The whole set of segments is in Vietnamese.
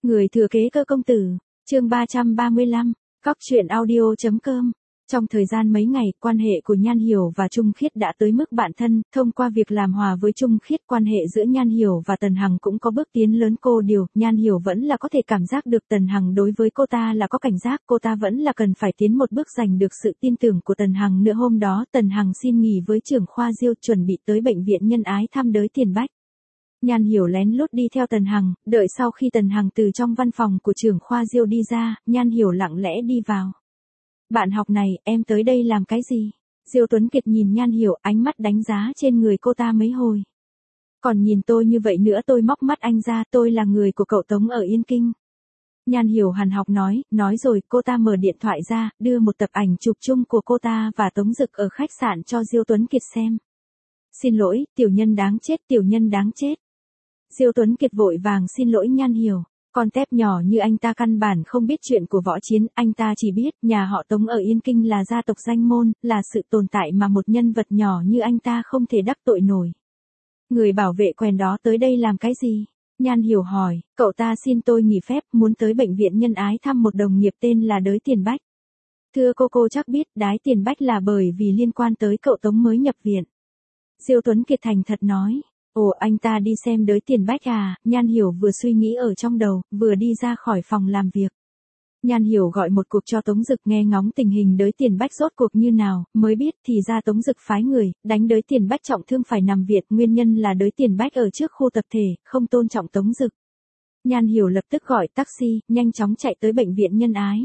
Người thừa kế cơ công tử, chương 335, Cóc truyện audio.com. Trong thời gian mấy ngày, quan hệ của Nhan Hiểu và Trung Khiết đã tới mức bạn thân, thông qua việc làm hòa với Trung Khiết, quan hệ giữa Nhan Hiểu và Tần Hằng cũng có bước tiến lớn. Cô điều, Nhan Hiểu vẫn là có thể cảm giác được Tần Hằng đối với cô ta là có cảnh giác, cô ta vẫn là cần phải tiến một bước giành được sự tin tưởng của Tần Hằng nữa. Hôm đó, Tần Hằng xin nghỉ với trưởng khoa Diêu, chuẩn bị tới bệnh viện Nhân Ái thăm Đới Tiền Bách. Nhan Hiểu lén lút đi theo Tần Hằng, đợi sau khi Tần Hằng từ trong văn phòng của trưởng khoa Diêu đi ra, Nhan Hiểu lặng lẽ đi vào. Bạn học này, em tới đây làm cái gì? Diêu Tuấn Kiệt nhìn Nhan Hiểu, ánh mắt đánh giá trên người cô ta mấy hồi. Còn nhìn tôi như vậy nữa, tôi móc mắt anh ra, tôi là người của cậu Tống ở Yên Kinh. Nhan Hiểu hằn học nói rồi, cô ta mở điện thoại ra, đưa một tập ảnh chụp chung của cô ta và Tống Dực ở khách sạn cho Diêu Tuấn Kiệt xem. Xin lỗi, tiểu nhân đáng chết, tiểu nhân đáng chết. Diêu Tuấn Kiệt vội vàng xin lỗi Nhan Hiểu. Con tép nhỏ như anh ta căn bản không biết chuyện của võ chiến, anh ta chỉ biết nhà họ Tống ở Yên Kinh là gia tộc danh môn, là sự tồn tại mà một nhân vật nhỏ như anh ta không thể đắc tội nổi. Người bảo vệ quèn đó tới đây làm cái gì? Nhan Hiểu hỏi, cậu ta xin tôi nghỉ phép, muốn tới bệnh viện Nhân Ái thăm một đồng nghiệp tên là Đới Tiền Bách. Thưa cô chắc biết Đới Tiền Bách là bởi vì liên quan tới cậu Tống mới nhập viện. Diêu Tuấn Kiệt thành thật nói. Ồ, anh ta đi xem Đới Tiền Bách à? Nhan Hiểu vừa suy nghĩ ở trong đầu, vừa đi ra khỏi phòng làm việc. Nhan Hiểu gọi một cuộc cho Tống Dực nghe ngóng tình hình Đới Tiền Bách rốt cuộc như nào, mới biết thì ra Tống Dực phái người, đánh Đới Tiền Bách trọng thương phải nằm viện, nguyên nhân là Đới Tiền Bách ở trước khu tập thể, không tôn trọng Tống Dực. Nhan Hiểu lập tức gọi taxi, nhanh chóng chạy tới bệnh viện Nhân Ái.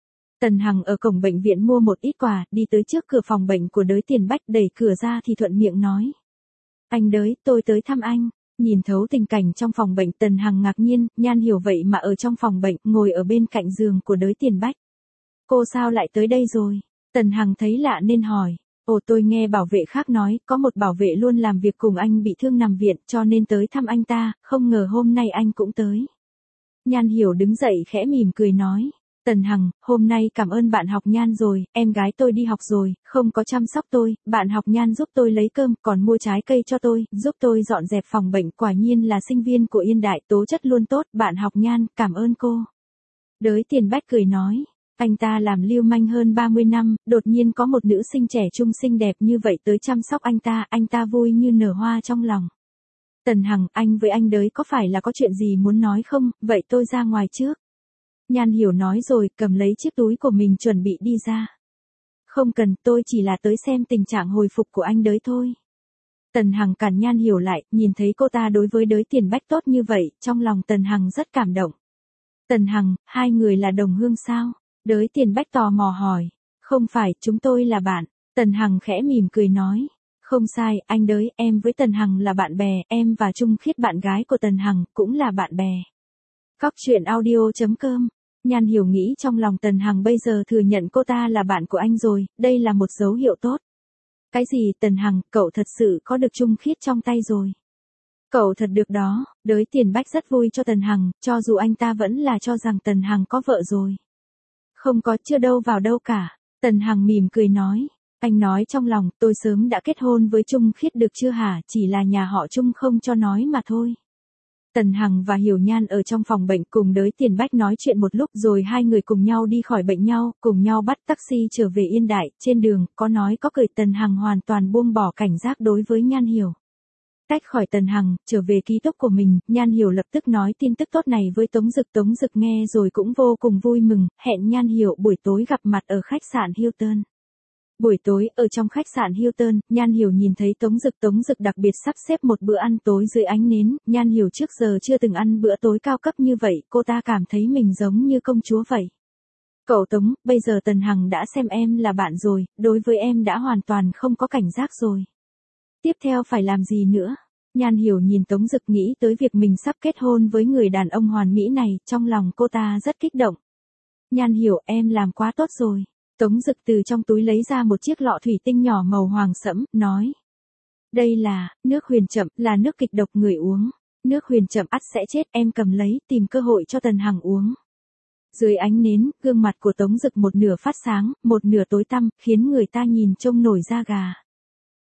Tần Hằng ở cổng bệnh viện mua một ít quà, đi tới trước cửa phòng bệnh của Đới Tiền Bách, đẩy cửa ra thì thuận miệng nói. Anh Đới, tôi tới thăm anh. Nhìn thấu tình cảnh trong phòng bệnh, Tần Hằng ngạc nhiên, Nhan Hiểu vậy mà ở trong phòng bệnh, ngồi ở bên cạnh giường của Đới Tiền Bách. Cô sao lại tới đây rồi? Tần Hằng thấy lạ nên hỏi. Ồ, tôi nghe bảo vệ khác nói, có một bảo vệ luôn làm việc cùng anh bị thương nằm viện, cho nên tới thăm anh ta, không ngờ hôm nay anh cũng tới. Nhan Hiểu đứng dậy khẽ mỉm cười nói. Tần Hằng, hôm nay cảm ơn bạn học Nhan rồi, em gái tôi đi học rồi, không có chăm sóc tôi, bạn học Nhan giúp tôi lấy cơm, còn mua trái cây cho tôi, giúp tôi dọn dẹp phòng bệnh, quả nhiên là sinh viên của Yên Đại, tố chất luôn tốt, bạn học Nhan, cảm ơn cô. Đới Tiền Bách cười nói, anh ta làm lưu manh hơn 30 năm, đột nhiên có một nữ sinh trẻ trung xinh đẹp như vậy tới chăm sóc anh ta vui như nở hoa trong lòng. Tần Hằng, anh với anh Đới có phải là có chuyện gì muốn nói không, vậy tôi ra ngoài trước. Nhan Hiểu nói rồi, cầm lấy chiếc túi của mình chuẩn bị đi ra. Không cần, tôi chỉ là tới xem tình trạng hồi phục của anh Đới thôi. Tần Hằng cản Nhan Hiểu lại, nhìn thấy cô ta đối với Đới Tiền Bách tốt như vậy, trong lòng Tần Hằng rất cảm động. Tần Hằng, hai người là đồng hương sao? Đới Tiền Bách tò mò hỏi. Không phải, chúng tôi là bạn. Tần Hằng khẽ mỉm cười nói. Không sai, anh Đới, em với Tần Hằng là bạn bè, em và Trung Khiết bạn gái của Tần Hằng, cũng là bạn bè. Cóc truyện audio.com. Nhan Hiểu nghĩ trong lòng Tần Hằng bây giờ thừa nhận cô ta là bạn của anh rồi, đây là một dấu hiệu tốt. Cái gì, Tần Hằng, cậu thật sự có được Trung Khiết trong tay rồi. Cậu thật được đó, Đới Tiền Bách rất vui cho Tần Hằng, cho dù anh ta vẫn là cho rằng Tần Hằng có vợ rồi. Không có, chưa đâu vào đâu cả. Tần Hằng mỉm cười nói. Anh nói trong lòng, tôi sớm đã kết hôn với Trung Khiết được chưa hả, chỉ là nhà họ Trung không cho nói mà thôi. Tần Hằng và Hiểu Nhan ở trong phòng bệnh cùng Đới Tiền Bách nói chuyện một lúc rồi hai người cùng nhau đi khỏi bệnh nhau, cùng nhau bắt taxi trở về Yên Đại, trên đường, có nói có cười Tần Hằng hoàn toàn buông bỏ cảnh giác đối với Nhan Hiểu. Tách khỏi Tần Hằng, trở về ký túc của mình, Nhan Hiểu lập tức nói tin tức tốt này với Tống Dực nghe rồi cũng vô cùng vui mừng, hẹn Nhan Hiểu buổi tối gặp mặt ở khách sạn Hilton. Buổi tối, ở trong khách sạn Hilton, Nhan Hiểu nhìn thấy Tống Dực đặc biệt sắp xếp một bữa ăn tối dưới ánh nến, Nhan Hiểu trước giờ chưa từng ăn bữa tối cao cấp như vậy, cô ta cảm thấy mình giống như công chúa vậy. Cậu Tống, bây giờ Tần Hằng đã xem em là bạn rồi, đối với em đã hoàn toàn không có cảnh giác rồi. Tiếp theo phải làm gì nữa? Nhan Hiểu nhìn Tống Dực nghĩ tới việc mình sắp kết hôn với người đàn ông hoàn mỹ này, trong lòng cô ta rất kích động. Nhan Hiểu, em làm quá tốt rồi. Tống Dực từ trong túi lấy ra một chiếc lọ thủy tinh nhỏ màu hoàng sẫm, nói. Đây là, nước huyền chậm, là nước kịch độc người uống. Nước huyền chậm ắt sẽ chết, em cầm lấy, tìm cơ hội cho Tần Hằng uống. Dưới ánh nến, gương mặt của Tống Dực một nửa phát sáng, một nửa tối tăm, khiến người ta nhìn trông nổi da gà.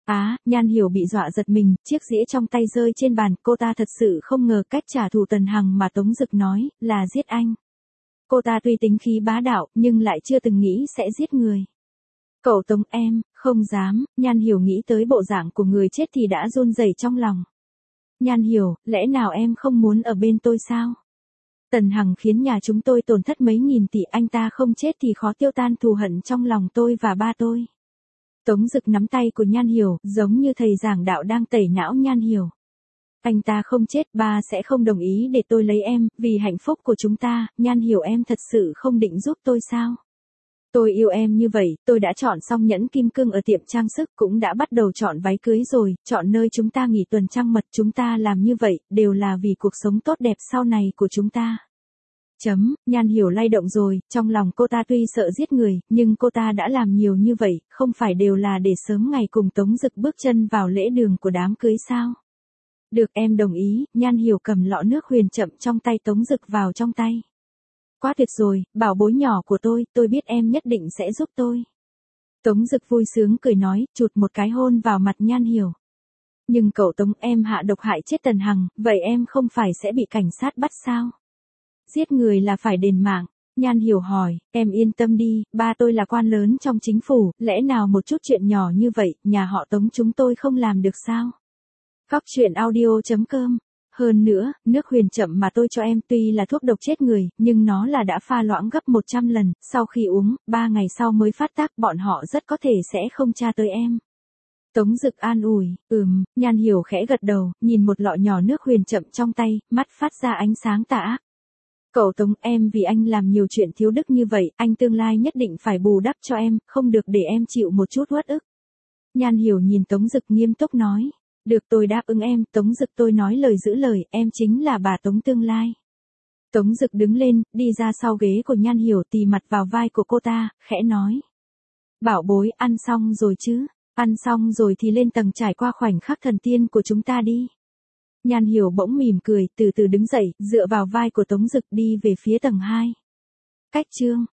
Nhan Hiểu bị dọa giật mình, chiếc dĩa trong tay rơi trên bàn, cô ta thật sự không ngờ cách trả thù Tần Hằng mà Tống Dực nói, là giết anh. Cô ta tuy tính khí bá đạo, nhưng lại chưa từng nghĩ sẽ giết người. Cậu Tống em, không dám, Nhan Hiểu nghĩ tới bộ dạng của người chết thì đã run rẩy trong lòng. Nhan Hiểu, lẽ nào em không muốn ở bên tôi sao? Tần Hằng khiến nhà chúng tôi tổn thất mấy nghìn tỷ, anh ta không chết thì khó tiêu tan thù hận trong lòng tôi và ba tôi. Tống Dực nắm tay của Nhan Hiểu, giống như thầy giảng đạo đang tẩy não Nhan Hiểu. Anh ta không chết, ba sẽ không đồng ý để tôi lấy em, vì hạnh phúc của chúng ta. Nhan Hiểu, em thật sự không định giúp tôi sao? Tôi yêu em như vậy, tôi đã chọn xong nhẫn kim cương ở tiệm trang sức, cũng đã bắt đầu chọn váy cưới rồi, chọn nơi chúng ta nghỉ tuần trăng mật, chúng ta làm như vậy, đều là vì cuộc sống tốt đẹp sau này của chúng ta. Nhan Hiểu lay động rồi, trong lòng cô ta tuy sợ giết người, nhưng cô ta đã làm nhiều như vậy, không phải đều là để sớm ngày cùng Tống Dực bước chân vào lễ đường của đám cưới sao? Được, em đồng ý. Nhan Hiểu cầm lọ nước huyền chậm trong tay Tống Dực vào trong tay. Quá tuyệt rồi, bảo bối nhỏ của tôi biết em nhất định sẽ giúp tôi. Tống Dực vui sướng cười nói, chụt một cái hôn vào mặt Nhan Hiểu. Nhưng cậu Tống, em hạ độc hại chết Tần Hằng, vậy em không phải sẽ bị cảnh sát bắt sao? Giết người là phải đền mạng. Nhan Hiểu hỏi, em yên tâm đi, ba tôi là quan lớn trong chính phủ, lẽ nào một chút chuyện nhỏ như vậy, nhà họ Tống chúng tôi không làm được sao? Cóc truyện audio.com. Hơn nữa, nước huyền chậm mà tôi cho em tuy là thuốc độc chết người, nhưng nó là đã pha loãng gấp 100 lần, sau khi uống, 3 ngày sau mới phát tác, bọn họ rất có thể sẽ không tra tới em. Tống Dực an ủi, Nhan Hiểu khẽ gật đầu, nhìn một lọ nhỏ nước huyền chậm trong tay, mắt phát ra ánh sáng tà ác. Cậu Tống, em vì anh làm nhiều chuyện thiếu đức như vậy, anh tương lai nhất định phải bù đắp cho em, không được để em chịu một chút uất ức. Nhan Hiểu nhìn Tống Dực nghiêm túc nói. Được, tôi đáp ứng em. Tống Dực, tôi nói lời giữ lời, em chính là bà Tống tương lai. Tống Dực đứng lên, đi ra sau ghế của Nhan Hiểu, tì mặt vào vai của cô ta, khẽ nói. Bảo bối, ăn xong rồi chứ? Ăn xong rồi thì lên tầng trải qua khoảnh khắc thần tiên của chúng ta đi. Nhan Hiểu bỗng mỉm cười, từ từ đứng dậy, dựa vào vai của Tống Dực đi về phía tầng 2. Cách chương